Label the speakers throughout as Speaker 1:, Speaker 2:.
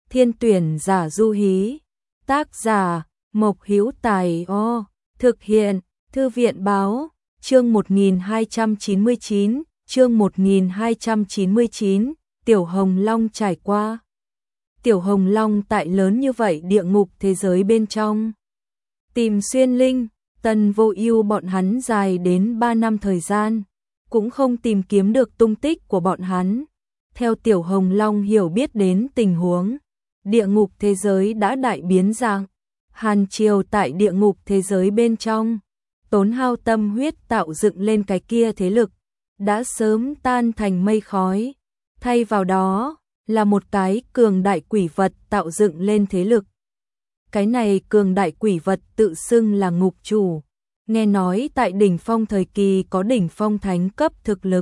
Speaker 1: Thiên tuyển giả du hí. Tác giả Mộc Hữu Tài. Thực hiện Thư viện báo. Chương 1299, chương 1299, Tiểu Hồng Long trải qua. Tiểu Hồng Long tại lớn như vậy địa ngục thế giới bên trong. Tìm Xuyên Linh, Tần Vô Ưu bọn hắn dài đến 3 năm thời gian, cũng không tìm kiếm được tung tích của bọn hắn. Theo Tiểu Hồng Long hiểu biết đến tình huống, địa ngục thế giới đã đại biến dạng. Hàn Triều tại địa ngục thế giới bên trong, tốn hao tâm huyết tạo dựng lên cái kia thế lực, đã sớm tan thành mây khói. Thay vào đó là một cái cường đại quỷ vật tạo dựng lên thế lực. Cái này cường đại quỷ vật tự xưng là ngục chủ, nghe nói tại đỉnh phong thời kỳ có đỉnh phong thánh cấp thực lực.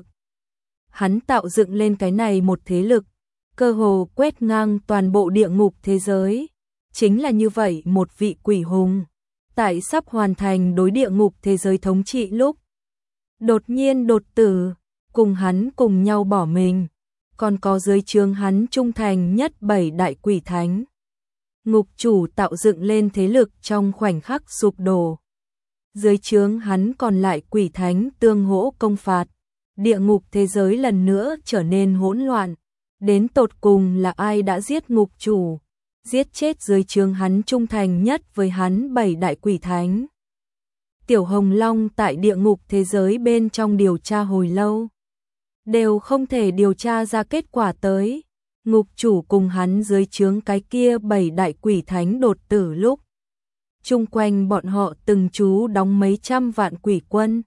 Speaker 1: Hắn tạo dựng lên cái này một thế lực, cơ hồ quét ngang toàn bộ địa ngục thế giới. Chính là như vậy một vị quỷ hùng, tại sắp hoàn thành đối địa ngục thế giới thống trị lúc, đột nhiên đột tử, cùng hắn cùng nhau bỏ mình. Còn có dưới trướng hắn trung thành nhất 7 đại quỷ thánh. Ngục chủ tạo dựng lên thế lực trong khoảnh khắc sụp đổ. Dưới trướng hắn còn lại quỷ thánh tương hỗ công phạt. Địa ngục thế giới lần nữa trở nên hỗn loạn. Đến tột cùng là ai đã giết ngục chủ, giết chết dưới trướng hắn trung thành nhất với hắn 7 đại quỷ thánh. Tiểu Hồng Long tại địa ngục thế giới bên trong điều tra hồi lâu, đều không thể điều tra ra kết quả tới. Ngục chủ cùng hắn dưới trướng cái kia 7 đại quỷ thánh đột tử lúc, chung quanh bọn họ từng trú đóng mấy trăm vạn quỷ quân.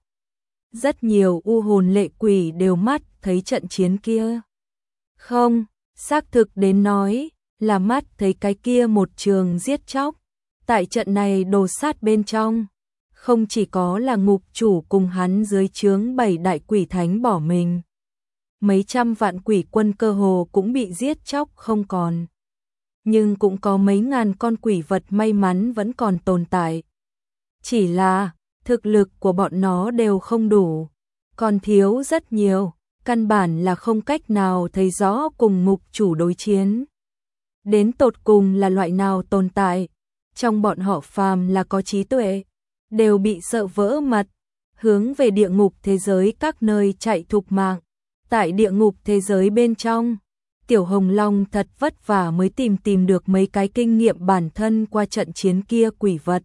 Speaker 1: Rất nhiều u hồn lệ quỷ đều mắt thấy trận chiến kia. Không, xác thực đến nói là mắt thấy cái kia một trường giết chóc. Tại trận này đồ sát bên trong, không chỉ có là ngục chủ cùng hắn dưới trướng 7 đại quỷ thánh bỏ mình, mấy trăm vạn quỷ quân cơ hồ cũng bị giết chóc không còn. Nhưng cũng có mấy ngàn con quỷ vật may mắn vẫn còn tồn tại. Chỉ là thực lực của bọn nó đều không đủ, còn thiếu rất nhiều, căn bản là không cách nào thấy rõ cùng ngục chủ đối chiến. Đến tột cùng là loại nào tồn tại, trong bọn họ phàm là có trí tuệ, đều bị sợ vỡ mật, hướng về địa ngục thế giới các nơi chạy thục mạng. Tại địa ngục thế giới bên trong, Tiểu Hồng Long thật vất vả mới tìm được mấy cái kinh nghiệm bản thân qua trận chiến kia quỷ vật.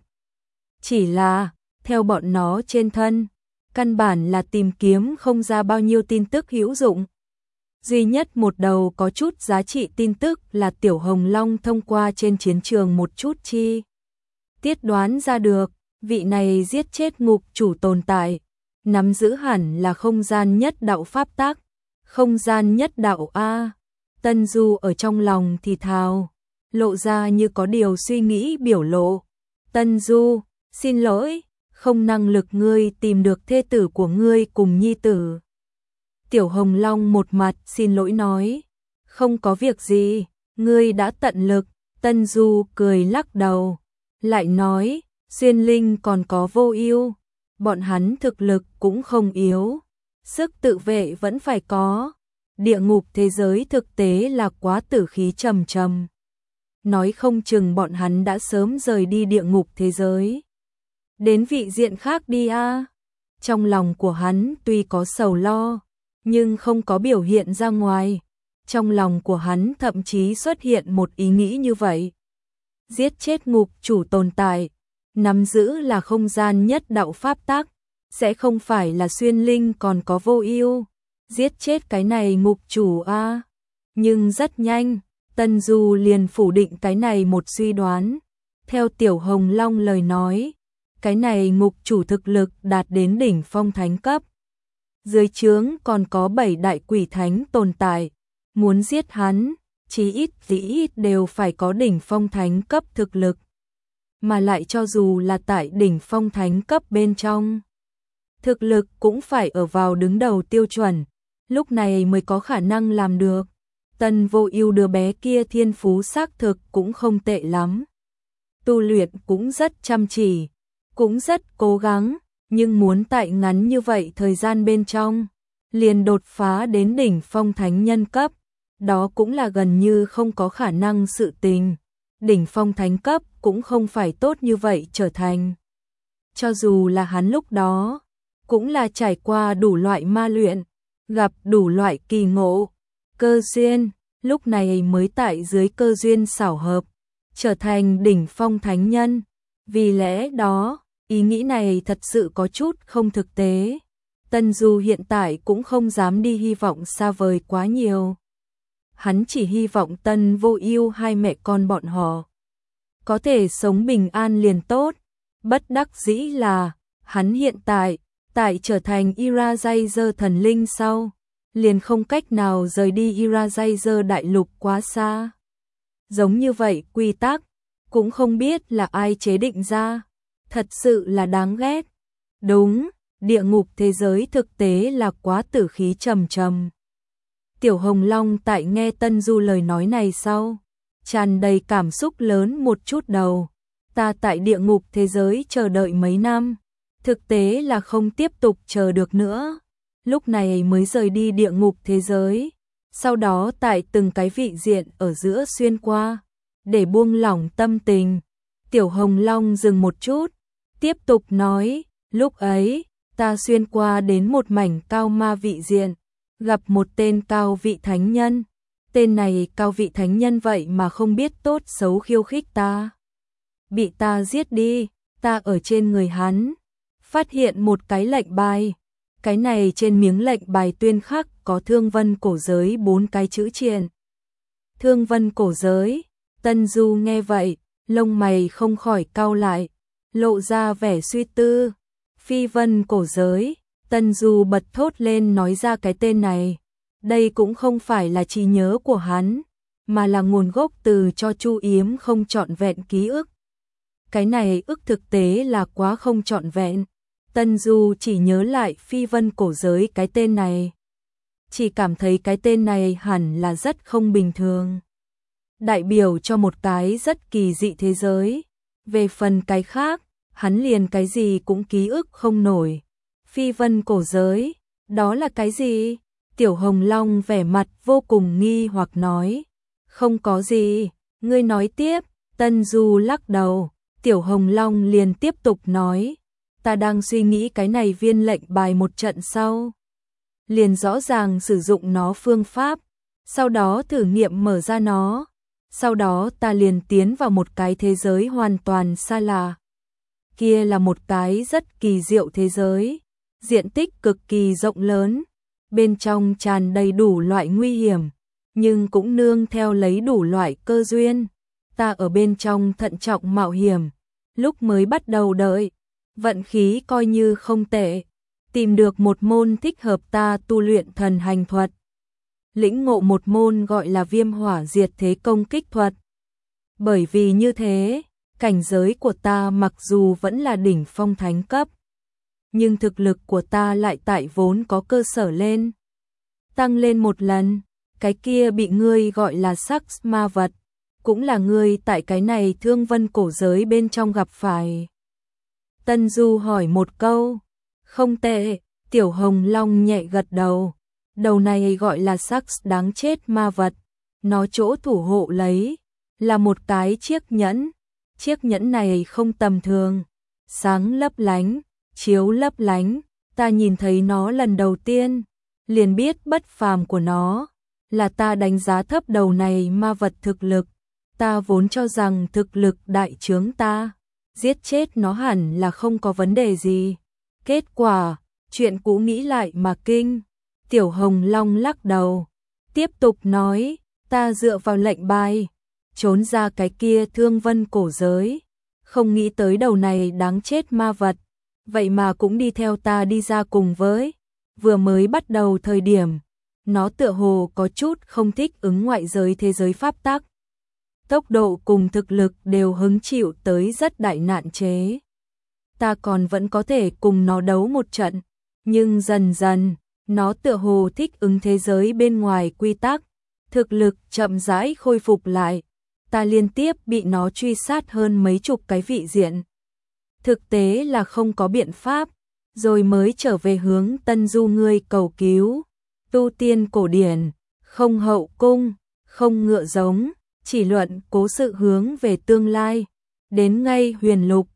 Speaker 1: Chỉ là, theo bọn nó trên thân, căn bản là tìm kiếm không ra bao nhiêu tin tức hữu dụng. Duy nhất một đầu có chút giá trị tin tức là Tiểu Hồng Long thông qua trên chiến trường một chút chi tiết đoán ra được, vị này giết chết ngục chủ tồn tại, nắm giữ hẳn là không gian nhất đạo pháp tắc. Không gian nhất đạo A. Tân Du ở trong lòng thì thào, lộ ra như có điều suy nghĩ biểu lộ. Tân Du, xin lỗi, không năng lực ngươi tìm được thê tử của ngươi cùng nhi tử. Tiểu Hồng Long một mặt xin lỗi nói, không có việc gì, ngươi đã tận lực. Tân Du cười lắc đầu, lại nói, Xuyên Linh còn có Vô Ưu, bọn hắn thực lực cũng không yếu, sức tự vệ vẫn phải có. Địa ngục thế giới thực tế là quá tử khí trầm trầm. Nói không chừng bọn hắn đã sớm rời đi địa ngục thế giới, đến vị diện khác đi a. Trong lòng của hắn tuy có sầu lo, nhưng không có biểu hiện ra ngoài. Trong lòng của hắn thậm chí xuất hiện một ý nghĩ như vậy. Giết chết ngục chủ tồn tại, nắm giữ là không gian nhất đạo pháp tắc, sẽ không phải là Xuyên Linh còn có Vô Ưu, giết chết cái này ngục chủ a. Nhưng rất nhanh, Tân Du liền phủ định cái này một suy đoán. Theo Tiểu Hồng Long lời nói, cái này ngục chủ thực lực đạt đến đỉnh phong thánh cấp. Dưới trướng còn có 7 đại quỷ thánh tồn tại, muốn giết hắn, chí ít đều phải có đỉnh phong thánh cấp thực lực. Mà lại cho dù là tại đỉnh phong thánh cấp bên trong, thực lực cũng phải ở vào đứng đầu tiêu chuẩn, lúc này mới có khả năng làm được. Tần Vô Ưu đứa bé kia thiên phú xác thực cũng không tệ lắm. Tu luyện cũng rất chăm chỉ, cũng rất cố gắng, nhưng muốn tại ngắn như vậy thời gian bên trong, liền đột phá đến đỉnh phong thánh nhân cấp, đó cũng là gần như không có khả năng sự tình. Đỉnh phong thánh cấp cũng không phải tốt như vậy trở thành. Cho dù là hắn lúc đó, cũng là trải qua đủ loại ma luyện, gặp đủ loại kỳ ngộ, cơ duyên, lúc này mới tại dưới cơ duyên xảo hợp, trở thành đỉnh phong thánh nhân. Vì lẽ đó, ý nghĩ này thật sự có chút không thực tế. Tân Du hiện tại cũng không dám đi hy vọng xa vời quá nhiều. Hắn chỉ hy vọng Tân Vô Ưu hai mẹ con bọn họ có thể sống bình an liền tốt. Bất đắc dĩ là, hắn hiện tại trở thành Irajaizer thần linh sau, liền không cách nào rời đi Irajaizer đại lục quá xa. Giống như vậy quy tắc, cũng không biết là ai chế định ra, thật sự là đáng ghét. Đúng, địa ngục thế giới thực tế là quá tử khí trầm trầm. Tiểu Hồng Long tại nghe Tân Du lời nói này sau, tràn đầy cảm xúc lớn một chút đầu. Ta tại địa ngục thế giới chờ đợi mấy năm, thực tế là không tiếp tục chờ được nữa. Lúc này mới rời đi địa ngục thế giới, sau đó tại từng cái vị diện ở giữa xuyên qua, để buông lỏng tâm tình. Tiểu Hồng Long dừng một chút, tiếp tục nói, lúc ấy, ta xuyên qua đến một mảnh cao ma vị diện, gặp một tên cao vị thánh nhân. Tên này cao vị thánh nhân vậy mà không biết tốt xấu khiêu khích ta. Bị ta giết đi, ta ở trên người hắn phát hiện một cái lệnh bài. Cái này trên miếng lệnh bài tuyên khắc có Thương Vân cổ giới 4 cái chữ triện. Thương Vân cổ giới, Tân Du nghe vậy, lông mày không khỏi cau lại, lộ ra vẻ suy tư. Phi Vân cổ giới, Tân Du bật thốt lên nói ra cái tên này. Đây cũng không phải là trí nhớ của hắn, mà là nguồn gốc từ cho Chu Yếm không trọn vẹn ký ức. Cái này ức thực tế là quá không trọn vẹn. Tân Du chỉ nhớ lại Phi Vân cổ giới cái tên này. Chỉ cảm thấy cái tên này hẳn là rất không bình thường. Đại biểu cho một cái rất kỳ dị thế giới. Về phần cái khác, hắn liền cái gì cũng ký ức không nổi. Phi Vân cổ giới, đó là cái gì? Tiểu Hồng Long vẻ mặt vô cùng nghi hoặc nói. Không có gì, ngươi nói tiếp. Tân Du lắc đầu. Tiểu Hồng Long liền tiếp tục nói. Ta đang suy nghĩ cái này viên lệnh bài một trận sau. Liền rõ ràng sử dụng nó phương pháp. Sau đó thử nghiệm mở ra nó. Sau đó ta liền tiến vào một cái thế giới hoàn toàn xa lạ. Kia là một cái rất kỳ diệu thế giới. Diện tích cực kỳ rộng lớn. Bên trong tràn đầy đủ loại nguy hiểm. Nhưng cũng nương theo lấy đủ loại cơ duyên. Ta ở bên trong thận trọng mạo hiểm. Lúc mới bắt đầu đợi, vận khí coi như không tệ. Tìm được một môn thích hợp ta tu luyện thần hành thuật. Lĩnh ngộ một môn gọi là Viêm Hỏa Diệt Thế công kích thuật. Bởi vì như thế, cảnh giới của ta mặc dù vẫn là đỉnh phong thánh cấp, nhưng thực lực của ta lại tại vốn có cơ sở lên. Tăng lên một lần, cái kia bị ngươi gọi là sắc ma vật, cũng là ngươi tại cái này Thương Vân cổ giới bên trong gặp phải. Tân Du hỏi một câu. Không tệ, Tiểu Hồng Long nhẹ gật đầu. Đầu này gọi là sắc đáng chết ma vật. Nó chỗ thủ hộ lấy là một cái chiếc nhẫn. Chiếc nhẫn này không tầm thường, sáng lấp lánh, chiếu lấp lánh. Ta nhìn thấy nó lần đầu tiên, liền biết bất phàm của nó. Là ta đánh giá thấp đầu này ma vật thực lực. Ta vốn cho rằng thực lực đại trướng ta, giết chết nó hẳn là không có vấn đề gì. Kết quả, chuyện cũ nghĩ lại mà kinh. Tiểu Hồng Long lắc đầu, tiếp tục nói, ta dựa vào lệnh bài, trốn ra cái kia Thương Vân cổ giới. Không nghĩ tới đầu này đáng chết ma vật, vậy mà cũng đi theo ta đi ra cùng với. Vừa mới bắt đầu thời điểm, nó tựa hồ có chút không thích ứng ngoại giới thế giới pháp tắc. Tốc độ cùng thực lực đều hứng chịu tới rất đại nạn chế. Ta còn vẫn có thể cùng nó đấu một trận, nhưng dần dần, nó tựa hồ thích ứng thế giới bên ngoài quy tắc, thực lực chậm rãi khôi phục lại. Ta liên tiếp bị nó truy sát hơn mấy chục cái vị diện. Thực tế là không có biện pháp, rồi mới trở về hướng Tân Du ngươi cầu cứu. Tu tiên cổ điển, không hậu cung, không ngựa giống, chỉ luận cố sự hướng về tương lai. Đến ngay Huyền Lục,